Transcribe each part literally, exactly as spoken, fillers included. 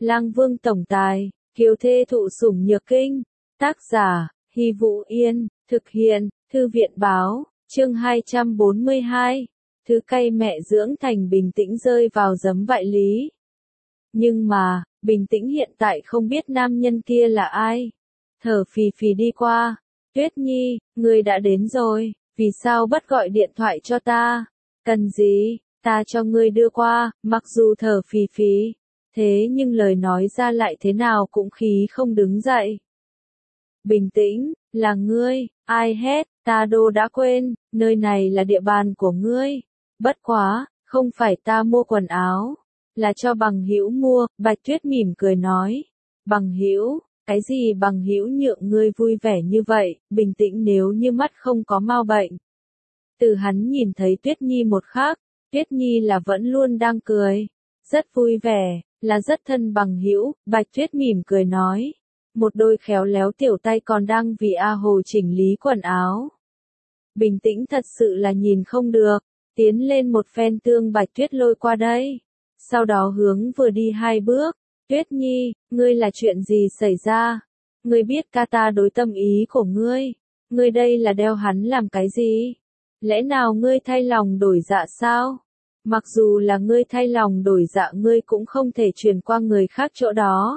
Lang Vương tổng tài, kiều thê thụ sủng nhược kinh. Tác giả, Hy Vũ Yên, thực hiện, Thư viện báo, chương hai trăm bốn mươi hai. Thứ cay mẹ dưỡng thành bình tĩnh rơi vào giấm vại lý. Nhưng mà, bình tĩnh hiện tại không biết nam nhân kia là ai. Thở phì phì đi qua. Tuyết Nhi, ngươi đã đến rồi, vì sao bất gọi điện thoại cho ta? Cần gì, ta cho ngươi đưa qua, mặc dù thở phì phì. Thế nhưng lời nói ra lại thế nào cũng khí không đứng dậy. Bình tĩnh, là ngươi, ai hét, ta đô đã quên, nơi này là địa bàn của ngươi. Bất quá, không phải ta mua quần áo, là cho bằng hữu mua, Bạch Tuyết mỉm cười nói. Bằng hữu, cái gì bằng hữu nhượng ngươi vui vẻ như vậy, bình tĩnh nếu như mắt không có mau bệnh. Từ hắn nhìn thấy Tuyết Nhi một khắc, Tuyết Nhi là vẫn luôn đang cười, rất vui vẻ, là rất thân bằng hữu, Bạch Tuyết mỉm cười nói. Một đôi khéo léo tiểu tay còn đang vì A Hồ chỉnh lý quần áo. Bình tĩnh thật sự là nhìn không được, tiến lên một phen tương Bạch Tuyết lôi qua đây. Sau đó hướng vừa đi hai bước, Tuyết Nhi, ngươi là chuyện gì xảy ra? Ngươi biết ca ta đối tâm ý của ngươi, ngươi đây là đeo hắn làm cái gì? Lẽ nào ngươi thay lòng đổi dạ sao? Mặc dù là ngươi thay lòng đổi dạ ngươi cũng không thể chuyển qua người khác chỗ đó.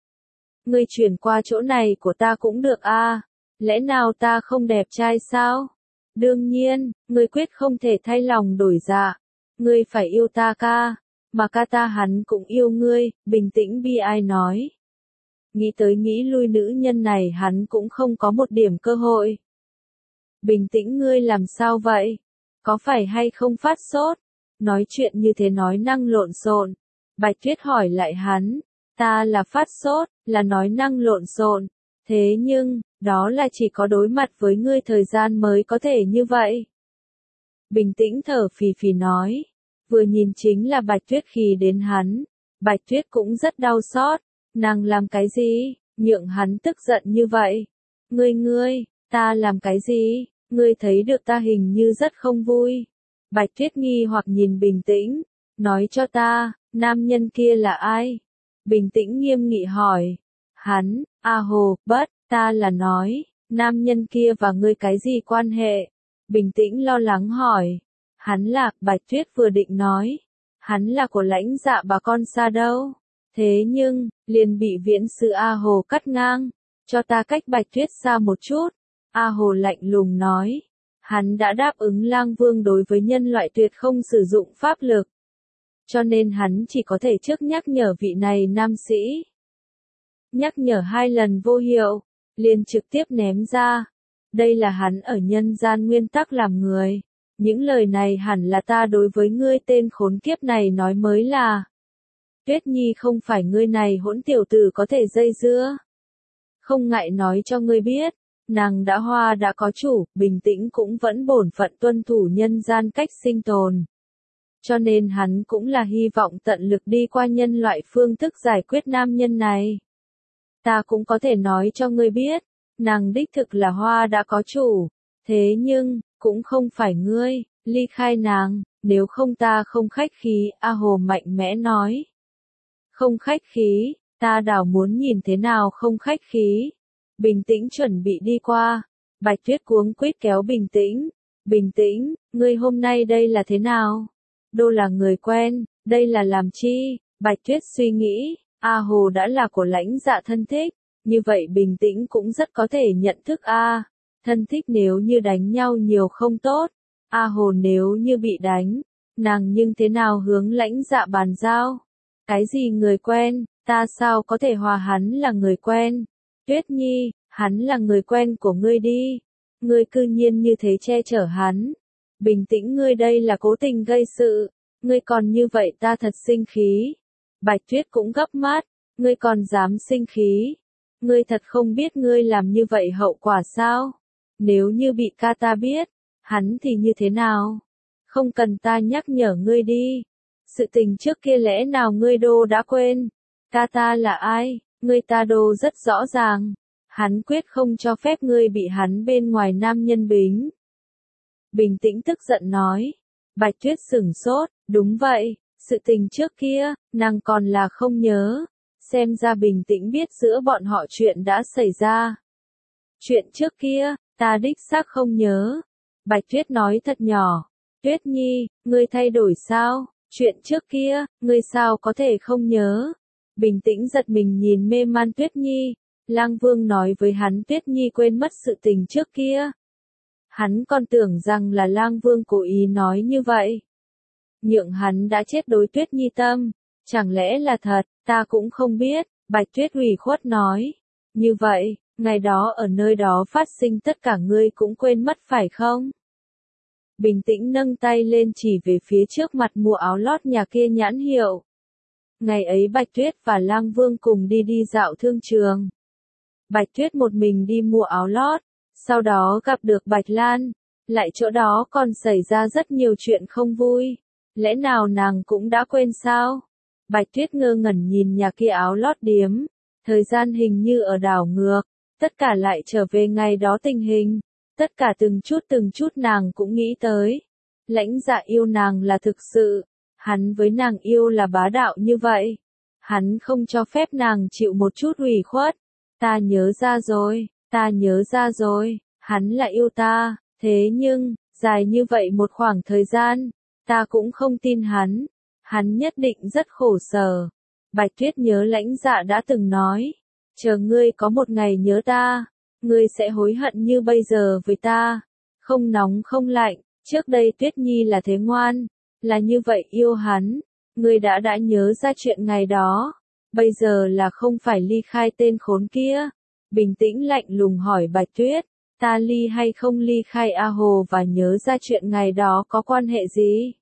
Ngươi chuyển qua chỗ này của ta cũng được a, à? Lẽ nào ta không đẹp trai sao? Đương nhiên, ngươi quyết không thể thay lòng đổi dạ. Ngươi phải yêu ta ca, mà ca ta hắn cũng yêu ngươi, bình tĩnh bi ai nói. Nghĩ tới nghĩ lui nữ nhân này hắn cũng không có một điểm cơ hội. Bình tĩnh ngươi làm sao vậy? Có phải hay không phát sốt? Nói chuyện như thế nói năng lộn xộn. Bạch Tuyết hỏi lại hắn. Ta là phát sốt, là nói năng lộn xộn. Thế nhưng, đó là chỉ có đối mặt với ngươi thời gian mới có thể như vậy. Bình tĩnh thở phì phì nói. Vừa nhìn chính là Bạch Tuyết khi đến hắn. Bạch Tuyết cũng rất đau xót. Nàng làm cái gì, nhượng hắn tức giận như vậy? Ngươi ngươi, ta làm cái gì? Ngươi thấy được ta hình như rất không vui. Bạch Tuyết nghi hoặc nhìn bình tĩnh. Nói cho ta, nam nhân kia là ai? Bình tĩnh nghiêm nghị hỏi. Hắn, A Hồ, bất, ta là nói, nam nhân kia và ngươi cái gì quan hệ? Bình tĩnh lo lắng hỏi. Hắn là, Bạch Tuyết vừa định nói. Hắn là của lãnh dạ bà con xa đâu. Thế nhưng, liền bị viễn sư A Hồ cắt ngang. Cho ta cách Bạch Tuyết xa một chút. A Hồ lạnh lùng nói. Hắn đã đáp ứng Lang Vương đối với nhân loại tuyệt không sử dụng pháp lực. Cho nên hắn chỉ có thể trước nhắc nhở vị này nam sĩ. Nhắc nhở hai lần vô hiệu, liền trực tiếp ném ra. Đây là hắn ở nhân gian nguyên tắc làm người. Những lời này hẳn là ta đối với ngươi tên khốn kiếp này nói mới là. Tuyết Nhi không phải ngươi này hỗn tiểu tử có thể dây dưa. Không ngại nói cho ngươi biết, nàng đã hoa đã có chủ, bình tĩnh cũng vẫn bổn phận tuân thủ nhân gian cách sinh tồn. Cho nên hắn cũng là hy vọng tận lực đi qua nhân loại phương thức giải quyết nam nhân này. Ta cũng có thể nói cho ngươi biết, nàng đích thực là hoa đã có chủ. Thế nhưng, cũng không phải ngươi, ly khai nàng, nếu không ta không khách khí, A Hồ mạnh mẽ nói. Không khách khí, ta đảo muốn nhìn thế nào không khách khí. Bình tĩnh chuẩn bị đi qua. Bạch Tuyết cuống quýt kéo bình tĩnh. Bình tĩnh, ngươi hôm nay đây là thế nào? Đô là người quen, đây là làm chi? Bạch Tuyết suy nghĩ, A Hồ đã là của lãnh dạ thân thích, như vậy bình tĩnh cũng rất có thể nhận thức A. Thân thích nếu như đánh nhau nhiều không tốt, A Hồ nếu như bị đánh, nàng nhưng thế nào hướng lãnh dạ bàn giao? Cái gì người quen, ta sao có thể hòa hắn là người quen? Tuyết Nhi, hắn là người quen của ngươi đi. Ngươi cư nhiên như thế che chở hắn. Bình tĩnh ngươi đây là cố tình gây sự. Ngươi còn như vậy ta thật sinh khí. Bạch Tuyết cũng gấp mắt. Ngươi còn dám sinh khí. Ngươi thật không biết ngươi làm như vậy hậu quả sao? Nếu như bị ca ta biết, hắn thì như thế nào? Không cần ta nhắc nhở ngươi đi. Sự tình trước kia lẽ nào ngươi đô đã quên? Ca ta là ai? Ngươi ta đô rất rõ ràng. Hắn quyết không cho phép ngươi bị hắn bên ngoài nam nhân bính. Bình tĩnh tức giận nói. Bạch Tuyết sửng sốt, đúng vậy, sự tình trước kia, nàng còn là không nhớ. xem ra Bình Tĩnh biết giữa bọn họ chuyện đã xảy ra. Chuyện trước kia, ta đích xác không nhớ. Bạch Tuyết nói thật nhỏ. Tuyết Nhi, ngươi thay đổi sao? Chuyện trước kia, ngươi sao có thể không nhớ? Bình Tĩnh giật mình nhìn mê man Tuyết Nhi. Lang Vương nói với hắn Tuyết Nhi quên mất sự tình trước kia. Hắn còn tưởng rằng là Lang Vương cố ý nói như vậy. Nhượng hắn đã chết đối Tuyết Nhi tâm. Chẳng lẽ là thật, ta cũng không biết, Bạch Tuyết ủy khuất nói. Như vậy, ngày đó ở nơi đó phát sinh tất cả ngươi cũng quên mất phải không? Bình Tĩnh nâng tay lên chỉ về phía trước mặt mua áo lót nhà kia nhãn hiệu. Ngày ấy Bạch Tuyết và Lang Vương cùng đi đi dạo thương trường. Bạch Tuyết một mình đi mua áo lót, sau đó gặp được Bạch Lan, lại chỗ đó còn xảy ra rất nhiều chuyện không vui. Lẽ nào nàng cũng đã quên sao? Bạch Tuyết ngơ ngẩn nhìn nhà kia áo lót điếm, thời gian hình như ở đảo ngược, tất cả lại trở về ngày đó tình hình, tất cả từng chút từng chút nàng cũng nghĩ tới. Lãnh Dạ yêu nàng là thực sự, hắn với nàng yêu là bá đạo như vậy, hắn không cho phép nàng chịu một chút ủy khuất. Ta nhớ ra rồi, ta nhớ ra rồi, hắn là yêu ta, thế nhưng, dài như vậy một khoảng thời gian, ta cũng không tin hắn. Hắn nhất định rất khổ sở. Bạch Tuyết nhớ Lãnh Dạ đã từng nói, chờ ngươi có một ngày nhớ ta, ngươi sẽ hối hận như bây giờ với ta. Không nóng không lạnh, trước đây Tuyết Nhi là thế ngoan, là như vậy yêu hắn. Ngươi đã đã nhớ ra chuyện ngày đó, bây giờ là không phải ly khai tên khốn kia. Bình Tĩnh lạnh lùng hỏi Bạch Tuyết, ta ly hay không ly khai A Hồ và nhớ ra chuyện ngày đó có quan hệ gì?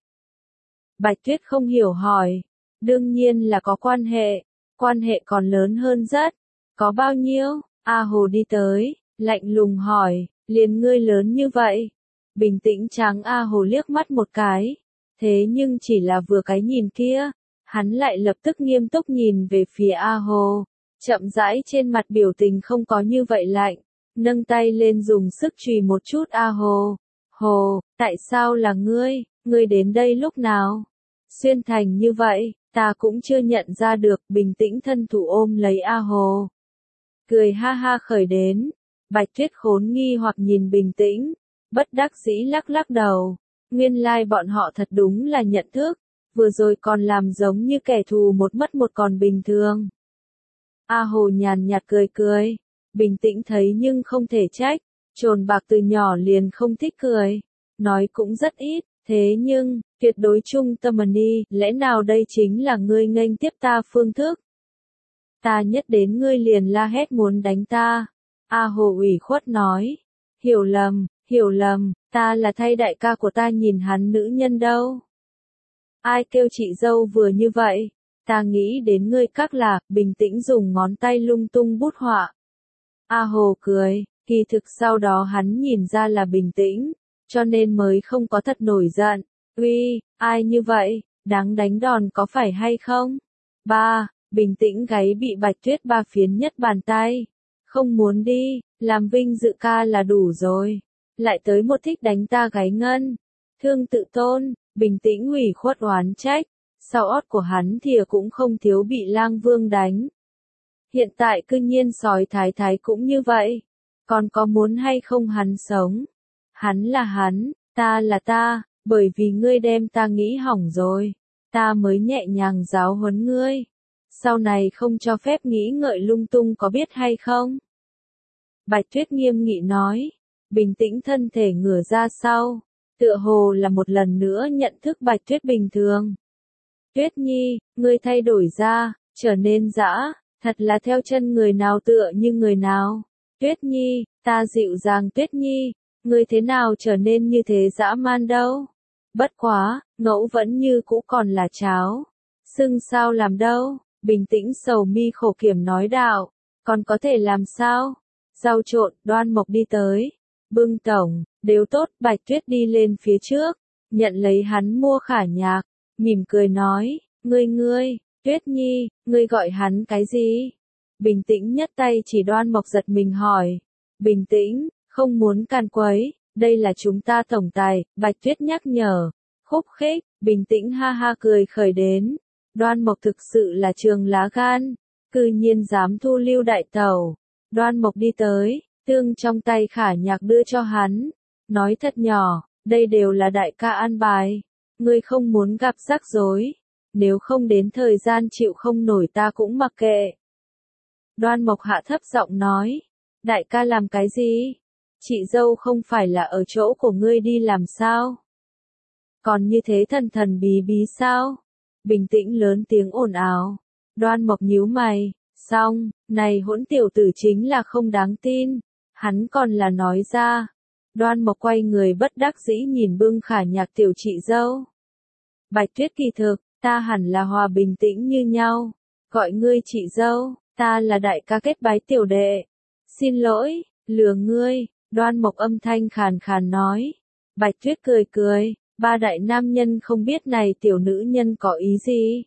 Bạch Tuyết không hiểu hỏi. Đương nhiên là có quan hệ, quan hệ còn lớn hơn rất. Có bao nhiêu? A Hồ đi tới, lạnh lùng hỏi, liền ngươi lớn như vậy. Bình Tĩnh trắng A Hồ liếc mắt một cái. Thế nhưng chỉ là vừa cái nhìn kia, hắn lại lập tức nghiêm túc nhìn về phía A Hồ. Chậm rãi trên mặt biểu tình không có như vậy lạnh, nâng tay lên dùng sức chùy một chút A Hồ. Hồ, tại sao là ngươi, ngươi đến đây lúc nào? Xuyên thành như vậy, ta cũng chưa nhận ra được. Bình Tĩnh thân thủ ôm lấy A Hồ. Cười ha ha khởi đến. Bạch Tuyết khốn nghi hoặc nhìn Bình Tĩnh, bất đắc dĩ lắc lắc đầu. Nguyên lai like bọn họ thật đúng là nhận thức, vừa rồi còn làm giống như kẻ thù một mất một còn bình thường. A Hồ nhàn nhạt cười cười, Bình Tĩnh thấy nhưng không thể trách, trồn bạc từ nhỏ liền không thích cười, nói cũng rất ít, thế nhưng, tuyệt đối trung tâm đi, lẽ nào đây chính là ngươi nghênh tiếp ta phương thức? Ta nhất đến ngươi liền la hét muốn đánh ta. A Hồ ủy khuất nói, hiểu lầm, hiểu lầm, ta là thay đại ca của ta nhìn hắn nữ nhân đâu. Ai kêu chị dâu vừa như vậy? Ta nghĩ đến ngươi các là. Bình Tĩnh dùng ngón tay lung tung bút họa. A Hồ cười, kỳ thực sau đó hắn nhìn ra là Bình Tĩnh, cho nên mới không có thật nổi giận. Uy, ai như vậy, đáng đánh đòn có phải hay không? Ba, Bình Tĩnh gáy bị Bạch Tuyết ba phiến nhất bàn tay. Không muốn đi, làm vinh dự ca là đủ rồi. Lại tới một thích đánh ta gáy ngân. Thương tự tôn, Bình Tĩnh ủy khuất oán trách. Sau ót của hắn thìa cũng không thiếu bị Lang Vương đánh. Hiện tại cư nhiên sói thái thái cũng như vậy. Còn có muốn hay không hắn sống? Hắn là hắn, ta là ta, bởi vì ngươi đem ta nghĩ hỏng rồi. Ta mới nhẹ nhàng giáo huấn ngươi. Sau này không cho phép nghĩ ngợi lung tung có biết hay không? Bạch Tuyết nghiêm nghị nói. Bình Tĩnh thân thể ngửa ra sau. Tựa hồ là một lần nữa nhận thức Bạch Tuyết bình thường. Tuyết Nhi, ngươi thay đổi ra, trở nên dã, thật là theo chân người nào tựa như người nào. Tuyết Nhi, ta dịu dàng Tuyết Nhi, ngươi thế nào trở nên như thế dã man đâu? Bất quá, ngẫu vẫn như cũ còn là cháo. Sưng sao làm đâu? Bình Tĩnh sầu mi khổ kiểm nói đạo, còn có thể làm sao? Rau trộn, Đoan Mộc đi tới. Bưng tổng, đều tốt. Bạch Tuyết đi lên phía trước, nhận lấy hắn mua khả nhạc, mỉm cười nói, ngươi ngươi, Tuyết Nhi, ngươi gọi hắn cái gì? Bình Tĩnh nhất tay chỉ Đoan Mộc giật mình hỏi. Bình Tĩnh, không muốn càn quấy, đây là chúng ta tổng tài. Bạch Tuyết nhắc nhở. Khúc khích, Bình Tĩnh ha ha cười khởi đến. Đoan Mộc thực sự là trường lá gan. cư nhiên dám thu lưu đại tẩu. Đoan Mộc đi tới, tương trong tay Khả Nhạc đưa cho hắn, nói thật nhỏ, đây đều là đại ca an bài, ngươi không muốn gặp rắc rối, nếu không đến thời gian chịu không nổi ta cũng mặc kệ. Đoan Mộc hạ thấp giọng nói, đại ca làm cái gì? Chị dâu không phải là ở chỗ của ngươi đi làm sao? Còn như thế thần thần bí bí sao? Bình tĩnh lớn tiếng ồn ào. Đoan Mộc nhíu mày, xong, này hỗn tiểu tử chính là không đáng tin, hắn còn là nói ra. Đoan Mộc quay người bất đắc dĩ nhìn bưng Khả Nhạc tiểu chị dâu. Bạch Tuyết kỳ thực, ta hẳn là hòa bình tĩnh như nhau, gọi ngươi chị dâu, ta là đại ca kết bái tiểu đệ. Xin lỗi, lừa ngươi, Đoan Mộc âm thanh khàn khàn nói. Bạch Tuyết cười cười, ba đại nam nhân không biết này tiểu nữ nhân có ý gì.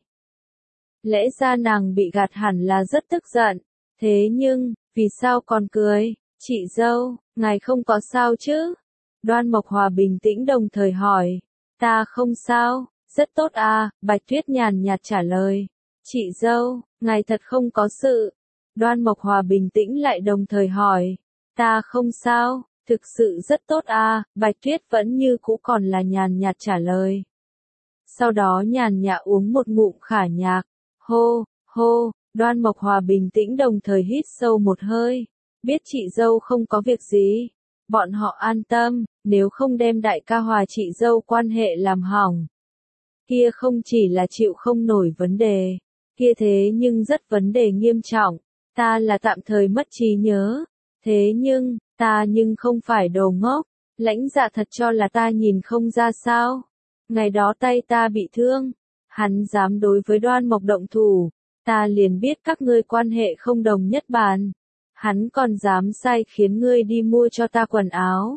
Lẽ ra nàng bị gạt hẳn là rất tức giận, thế nhưng, vì sao còn cười, chị dâu, ngài không có sao chứ? Đoan Mộc Hòa bình tĩnh đồng thời hỏi, ta không sao, rất tốt à, Bạch Tuyết nhàn nhạt trả lời, chị dâu, ngài thật không có sự. Đoan Mộc Hòa bình tĩnh lại đồng thời hỏi, ta không sao, thực sự rất tốt à, Bạch Tuyết vẫn như cũ còn là nhàn nhạt trả lời. Sau đó nhàn nhạt uống một ngụm Khả Nhạc, hô, hô, Đoan Mộc Hòa bình tĩnh đồng thời hít sâu một hơi, biết chị dâu không có việc gì, bọn họ an tâm, nếu không đem đại ca hòa chị dâu quan hệ làm hỏng. Kia không chỉ là chịu không nổi vấn đề, kia thế nhưng rất vấn đề nghiêm trọng, ta là tạm thời mất trí nhớ, thế nhưng, ta nhưng không phải đồ ngốc, lãnh dạ thật cho là ta nhìn không ra sao. Ngày đó tay ta bị thương, hắn dám đối với Đoan Mộc động thủ, ta liền biết các ngươi quan hệ không đồng nhất bàn. Hắn còn dám sai khiến ngươi đi mua cho ta quần áo.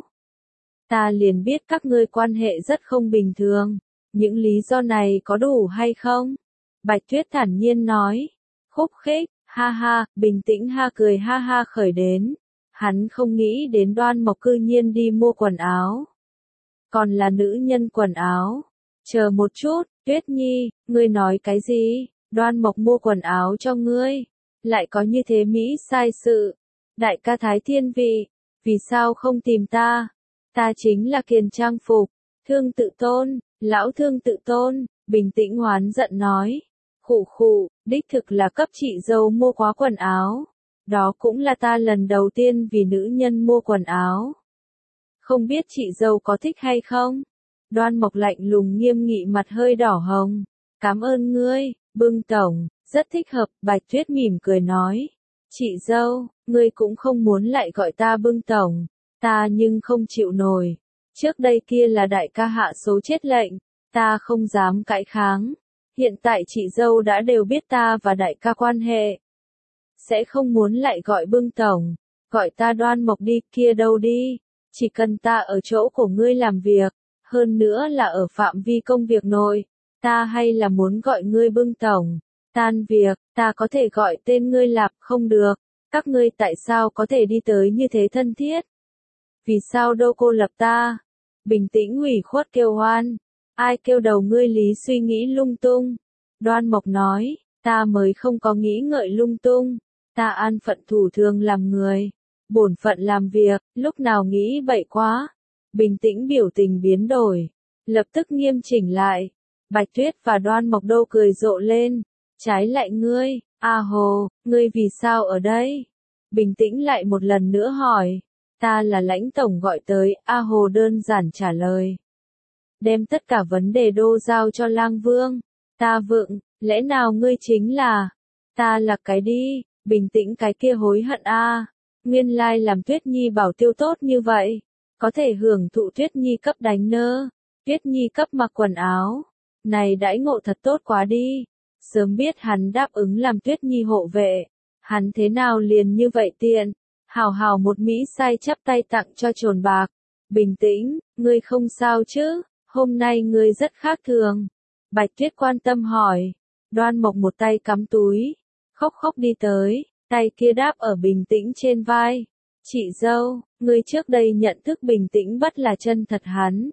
Ta liền biết các ngươi quan hệ rất không bình thường. Những lý do này có đủ hay không? Bạch Tuyết thản nhiên nói. Khúc khích, ha ha, bình tĩnh ha cười ha ha khởi đến. Hắn không nghĩ đến Đoan Mộc cư nhiên đi mua quần áo. Còn là nữ nhân quần áo. Chờ một chút, Tuyết Nhi, ngươi nói cái gì? Đoan Mộc mua quần áo cho ngươi. Lại có như thế Mỹ sai sự. Đại ca Thái Thiên Vị, vì sao không tìm ta? Ta chính là Kiền Trang Phục, Thương Tự Tôn, lão Thương Tự Tôn, bình tĩnh hoán giận nói. Khụ khụ, đích thực là cấp chị dâu mua quá quần áo. Đó cũng là ta lần đầu tiên vì nữ nhân mua quần áo. Không biết chị dâu có thích hay không? Đoan Mộc lạnh lùng nghiêm nghị mặt hơi đỏ hồng. Cảm ơn ngươi, Bưng tổng, rất thích hợp, Bạch Tuyết mỉm cười nói. Chị dâu, ngươi cũng không muốn lại gọi ta Bưng tổng, ta nhưng không chịu nổi. Trước đây kia là đại ca hạ số chết lệnh, ta không dám cãi kháng. Hiện tại chị dâu đã đều biết ta và đại ca quan hệ. Sẽ không muốn lại gọi Bưng tổng, gọi ta Đoan Mộc đi, kia đâu đi. Chỉ cần ta ở chỗ của ngươi làm việc, hơn nữa là ở phạm vi công việc nội, ta hay là muốn gọi ngươi Bưng tổng. Tan việc, ta có thể gọi tên ngươi Lạp, không được. Các ngươi tại sao có thể đi tới như thế thân thiết? Vì sao đâu cô lập ta? Bình tĩnh ủy khuất kêu hoan. Ai kêu đầu ngươi lý suy nghĩ lung tung? Đoan Mộc nói, ta mới không có nghĩ ngợi lung tung. Ta an phận thủ thường làm người. Bổn phận làm việc, lúc nào nghĩ bậy quá. Bình tĩnh biểu tình biến đổi. Lập tức nghiêm chỉnh lại. Bạch Tuyết và Đoan Mộc Đô cười rộ lên. Trái lại ngươi, A Hồ, ngươi vì sao ở đây? Bình tĩnh lại một lần nữa hỏi. Ta là lãnh tổng gọi tới, A Hồ đơn giản trả lời. Đem tất cả vấn đề đô giao cho Lang Vương. Ta vượng, lẽ nào ngươi chính là? Ta là cái đi, bình tĩnh cái kia hối hận a. Nguyên lai làm Tuyết Nhi bảo tiêu tốt như vậy. Có thể hưởng thụ Tuyết Nhi cấp đánh nơ. Tuyết Nhi cấp mặc quần áo. Này đãi ngộ thật tốt quá đi. Sớm biết hắn đáp ứng làm Tuyết Nhi hộ vệ. Hắn thế nào liền như vậy tiện. Hào hào một Mỹ sai chắp tay tặng cho trồn bạc. Bình tĩnh, ngươi không sao chứ, hôm nay ngươi rất khác thường. Bạch Tuyết quan tâm hỏi. Đoan Mộc một tay cắm túi. Khóc khóc đi tới, tay kia đáp ở bình tĩnh trên vai. Chị dâu, ngươi trước đây nhận thức bình tĩnh bất là chân thật hắn.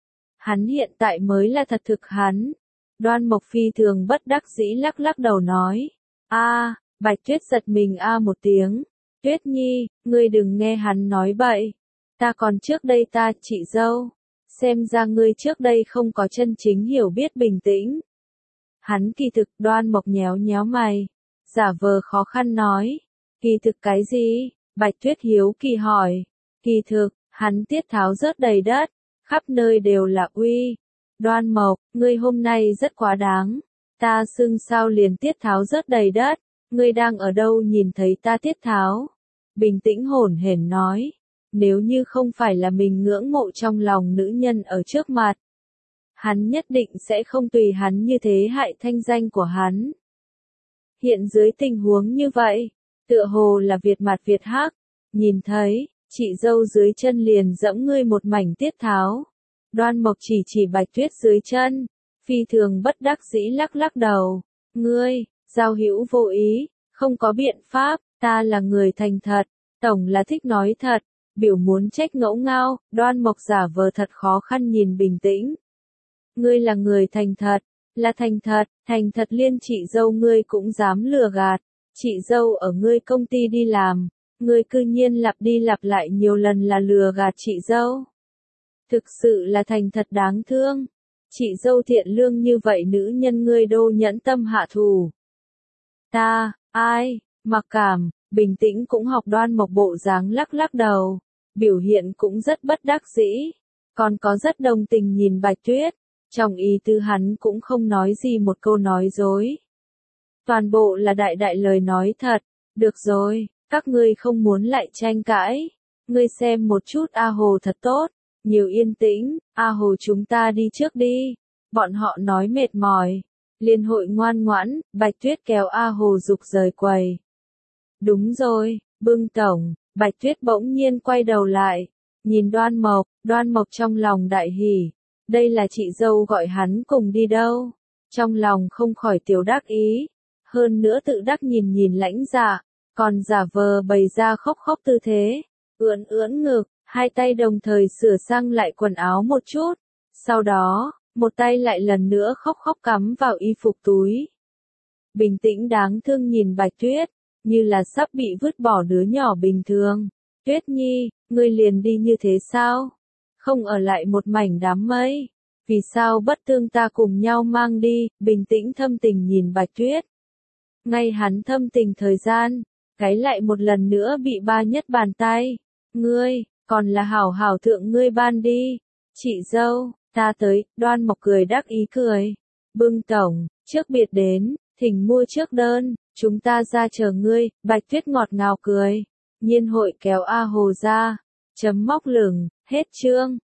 Hắn hiện tại mới là thật thực hắn. Đoan Mộc phi thường bất đắc dĩ lắc lắc đầu nói. A, Bạch Tuyết giật mình a một tiếng. Tuyết Nhi, ngươi đừng nghe hắn nói bậy. Ta còn trước đây ta, chị dâu. Xem ra ngươi trước đây không có chân chính hiểu biết bình tĩnh. Hắn kỳ thực Đoan Mộc nhéo nhéo mày. Giả vờ khó khăn nói. Kỳ thực cái gì? Bạch Tuyết hiếu kỳ hỏi. Kỳ thực, hắn tiết tháo rớt đầy đất. Khắp nơi đều là uy. Đoan Mộc, ngươi hôm nay rất quá đáng. Ta xưng sao liền tiết tháo rớt đầy đất. Ngươi đang ở đâu nhìn thấy ta tiết tháo? Bình tĩnh hổn hển nói. Nếu như không phải là mình ngưỡng mộ trong lòng nữ nhân ở trước mặt, hắn nhất định sẽ không tùy hắn như thế hại thanh danh của hắn. Hiện dưới tình huống như vậy, tựa hồ là Việt mặt Việt hắc, nhìn thấy, chị dâu dưới chân liền dẫm ngươi một mảnh tiết tháo. Đoan Mộc chỉ chỉ Bạch Tuyết dưới chân, phi thường bất đắc dĩ lắc lắc đầu. Ngươi, giao hữu vô ý, không có biện pháp, ta là người thành thật, tổng là thích nói thật. Biểu muốn trách ngẫu ngao, Đoan Mộc giả vờ thật khó khăn nhìn bình tĩnh. Ngươi là người thành thật, là thành thật, thành thật liên chị dâu ngươi cũng dám lừa gạt. Chị dâu ở ngươi công ty đi làm, ngươi cư nhiên lặp đi lặp lại nhiều lần là lừa gạt chị dâu. Thực sự là thành thật đáng thương. Chị dâu thiện lương như vậy nữ nhân ngươi đô nhẫn tâm hạ thù. Ta, ai, mặc cảm, bình tĩnh cũng học Đoan Mộc bộ dáng lắc lắc đầu. Biểu hiện cũng rất bất đắc dĩ, còn có rất đồng tình nhìn Bạch Tuyết, trong ý tư hắn cũng không nói gì một câu nói dối. Toàn bộ là đại đại lời nói thật, được rồi, các ngươi không muốn lại tranh cãi, ngươi xem một chút A Hồ thật tốt, nhiều yên tĩnh, A Hồ chúng ta đi trước đi, bọn họ nói mệt mỏi, liên hội ngoan ngoãn, Bạch Tuyết kéo A Hồ dục rời quầy. Đúng rồi, Bưng tổng. Bạch Tuyết bỗng nhiên quay đầu lại, nhìn Đoan Mộc, Đoan Mộc trong lòng đại hỉ, đây là chị dâu gọi hắn cùng đi đâu, trong lòng không khỏi tiểu đắc ý, hơn nữa tự đắc nhìn nhìn Lãnh Dạ, còn giả vờ bày ra khóc khóc tư thế, ưỡn ưỡn ngực, hai tay đồng thời sửa sang lại quần áo một chút, sau đó, một tay lại lần nữa khóc khóc cắm vào y phục túi. Bình tĩnh đáng thương nhìn Bạch Tuyết, như là sắp bị vứt bỏ đứa nhỏ bình thường. Tuyết Nhi, ngươi liền đi như thế sao? Không ở lại một mảnh đám mây. Vì sao bất tương ta cùng nhau mang đi, bình tĩnh thâm tình nhìn Bạch Tuyết. Ngay hắn thâm tình thời gian, cái lại một lần nữa bị ba nhất bàn tay. Ngươi, còn là hảo hảo thượng ngươi ban đi. Chị dâu, ta tới, Đoan Mộc cười đắc ý cười. Bưng tổng, trước biệt đến, thỉnh mua trước đơn. Chúng ta ra chờ ngươi, Bạch Tuyết ngọt ngào cười. Nhiên hội kéo A Hồ ra. Chấm móc lửng, hết chương.